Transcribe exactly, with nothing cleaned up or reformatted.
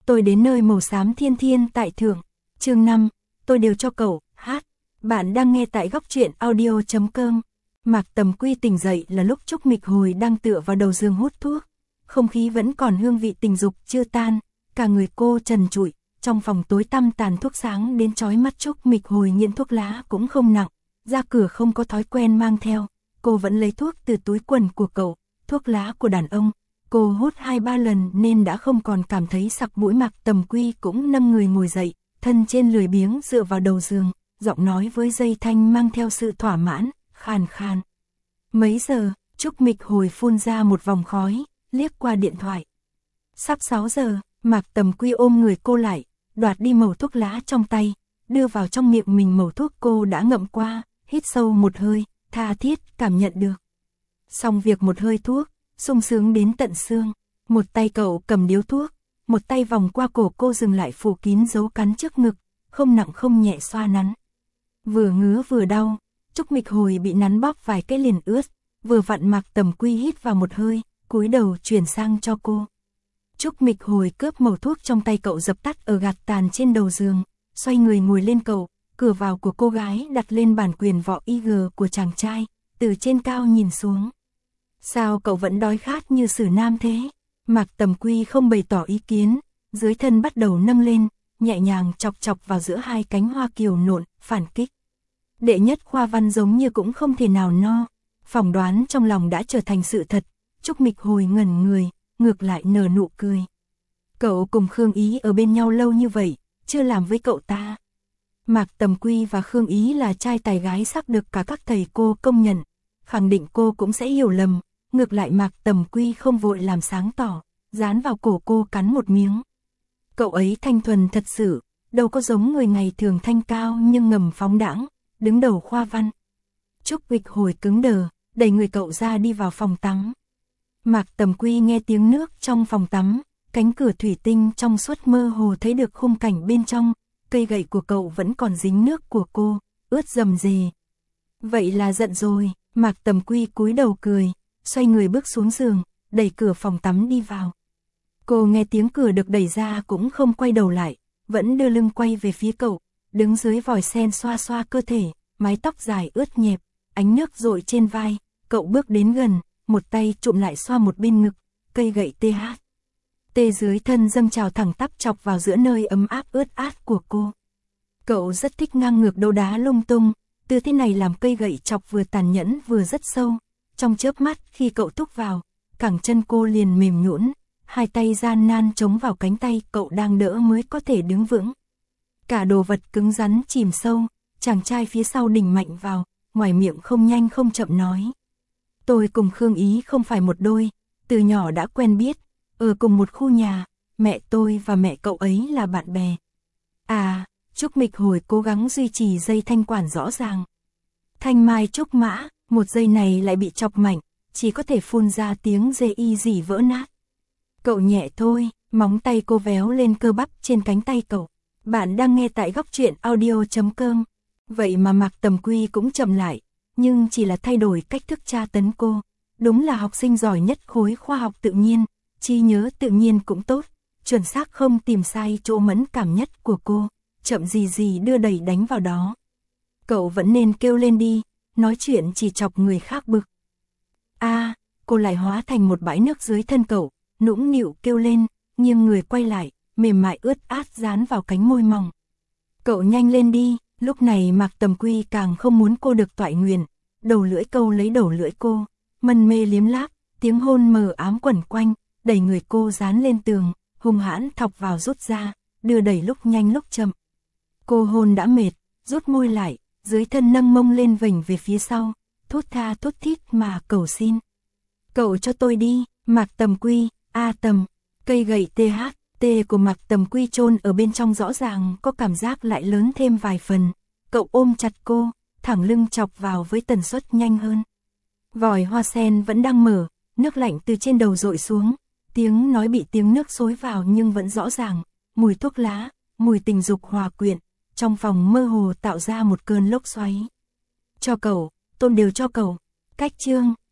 Tôi đến nơi màu xám thiên thiên tại thượng. Chương năm, tôi đều cho cậu, hát. Bạn đang nghe tại góc truyện audio chấm com. Mạc Tầm Quy tỉnh dậy là lúc Trúc Mịch Hồi đang tựa vào đầu giường hút thuốc. Không khí vẫn còn hương vị tình dục chưa tan, cả người cô trần trụi, trong phòng tối tăm tàn thuốc sáng đến chói mắt. Trúc Mịch Hồi nghiện thuốc lá cũng không nặng, ra cửa không có thói quen mang theo, cô vẫn lấy thuốc từ túi quần của cậu, thuốc lá của đàn ông. Cô hút hai ba lần nên đã không còn cảm thấy sặc mũi. Mạc Tầm Quy cũng nâng người ngồi dậy, thân trên lười biếng dựa vào đầu giường, giọng nói với dây thanh mang theo sự thỏa mãn, khàn khàn. Mấy giờ? Trúc Mịch Hồi phun ra một vòng khói, liếc qua điện thoại. Sắp sáu giờ. Mạc Tầm Quy ôm người cô lại, đoạt đi mẩu thuốc lá trong tay, đưa vào trong miệng mình mẩu thuốc cô đã ngậm qua, hít sâu một hơi, tha thiết cảm nhận được. Xong việc một hơi thuốc, sung sướng đến tận xương. Một tay cậu cầm điếu thuốc, một tay vòng qua cổ cô dừng lại phủ kín dấu cắn trước ngực, không nặng không nhẹ xoa nắn. Vừa ngứa vừa đau, Trúc Mịch Hồi bị nắn bóp vài cái liền ướt, vừa vặn Mạc Tầm Quy hít vào một hơi, cúi đầu chuyển sang cho cô. Trúc Mịch Hồi cướp mẩu thuốc trong tay cậu dập tắt ở gạt tàn trên đầu giường, xoay người ngồi lên cậu, cửa vào của cô gái đặt lên bản quyền võ i giê của chàng trai, từ trên cao nhìn xuống. Sao cậu vẫn đói khát như sử nam thế? Mạc Tầm Quy không bày tỏ ý kiến, dưới thân bắt đầu nâng lên, nhẹ nhàng chọc chọc vào giữa hai cánh hoa kiều nộn, phản kích. Đệ nhất khoa văn giống như cũng không thể nào no, phỏng đoán trong lòng đã trở thành sự thật. Trúc Mịch Hồi ngẩn người, ngược lại nở nụ cười. Cậu cùng Khương Ý ở bên nhau lâu như vậy, chưa làm với cậu ta. Mạc Tầm Quy và Khương Ý là trai tài gái sắc được cả các thầy cô công nhận, khẳng định cô cũng sẽ hiểu lầm. Ngược lại Mạc Tầm Quy không vội làm sáng tỏ, dán vào cổ cô cắn một miếng. Cậu ấy thanh thuần thật sự, đâu có giống người ngày thường thanh cao nhưng ngầm phóng đãng, đứng đầu khoa văn. Trúc Mịch Hồi cứng đờ, đẩy người cậu ra đi vào phòng tắm. Mạc Tầm Quy nghe tiếng nước trong phòng tắm, cánh cửa thủy tinh trong suốt mơ hồ thấy được khung cảnh bên trong, cây gậy của cậu vẫn còn dính nước của cô, ướt rầm rề. Vậy là giận rồi. Mạc Tầm Quy cúi đầu cười, xoay người bước xuống giường, đẩy cửa phòng tắm đi vào. Cô nghe tiếng cửa được đẩy ra cũng không quay đầu lại, vẫn đưa lưng quay về phía cậu, đứng dưới vòi sen xoa xoa cơ thể, mái tóc dài ướt nhẹp, ánh nước rội trên vai. Cậu bước đến gần, một tay trụm lại xoa một bên ngực, cây gậy tê hát. Tê dưới thân dâng trào thẳng tắp chọc vào giữa nơi ấm áp ướt át của cô. Cậu rất thích ngang ngược đấu đá lung tung, từ thế này làm cây gậy chọc vừa tàn nhẫn vừa rất sâu. Trong chớp mắt khi cậu thúc vào, cẳng chân cô liền mềm nhũn, hai tay gian nan chống vào cánh tay cậu đang đỡ mới có thể đứng vững. Cả đồ vật cứng rắn chìm sâu, chàng trai phía sau đỉnh mạnh vào, ngoài miệng không nhanh không chậm nói. Tôi cùng Khương Ý không phải một đôi, từ nhỏ đã quen biết, ở cùng một khu nhà, mẹ tôi và mẹ cậu ấy là bạn bè. À, Trúc Mịch Hồi cố gắng duy trì dây thanh quản rõ ràng. Thanh mai trúc mã, một giây này lại bị chọc mạnh, chỉ có thể phun ra tiếng dê y dỉ vỡ nát. Cậu nhẹ thôi, móng tay cô véo lên cơ bắp trên cánh tay cậu. Bạn đang nghe tại góc truyện audio chấm com. Vậy mà Mạc Tầm Quy cũng chậm lại, nhưng chỉ là thay đổi cách thức tra tấn cô. Đúng là học sinh giỏi nhất khối khoa học tự nhiên, trí nhớ tự nhiên cũng tốt, chuẩn xác không tìm sai chỗ mẫn cảm nhất của cô, chậm gì gì đưa đẩy đánh vào đó. Cậu vẫn nên kêu lên đi, nói chuyện chỉ chọc người khác bực. A, à, cô lại hóa thành một bãi nước dưới thân cậu, nũng nịu kêu lên, nhưng người quay lại, mềm mại ướt át dán vào cánh môi mỏng. Cậu nhanh lên đi. Lúc này Mạc Tầm Quy càng không muốn cô được toại nguyền, đầu lưỡi câu lấy đầu lưỡi cô, mân mê liếm láp, tiếng hôn mờ ám quẩn quanh, đẩy người cô dán lên tường, hung hãn thọc vào rút ra, đưa đẩy lúc nhanh lúc chậm. Cô hôn đã mệt, rút môi lại, dưới thân nâng mông lên vểnh về phía sau, thốt tha thốt thít mà cầu xin. Cậu cho tôi đi. Mạc Tầm Quy, a Tầm, cây gậy tê hát. Tê của Mạc Tầm Quy chôn ở bên trong rõ ràng có cảm giác lại lớn thêm vài phần. Cậu ôm chặt cô, thẳng lưng chọc vào với tần suất nhanh hơn. Vòi hoa sen vẫn đang mở, nước lạnh từ trên đầu dội xuống, tiếng nói bị tiếng nước xối vào nhưng vẫn rõ ràng, mùi thuốc lá, mùi tình dục hòa quyện, trong phòng mơ hồ tạo ra một cơn lốc xoáy. Cho cậu, tôi đều cho cậu. Cách chương.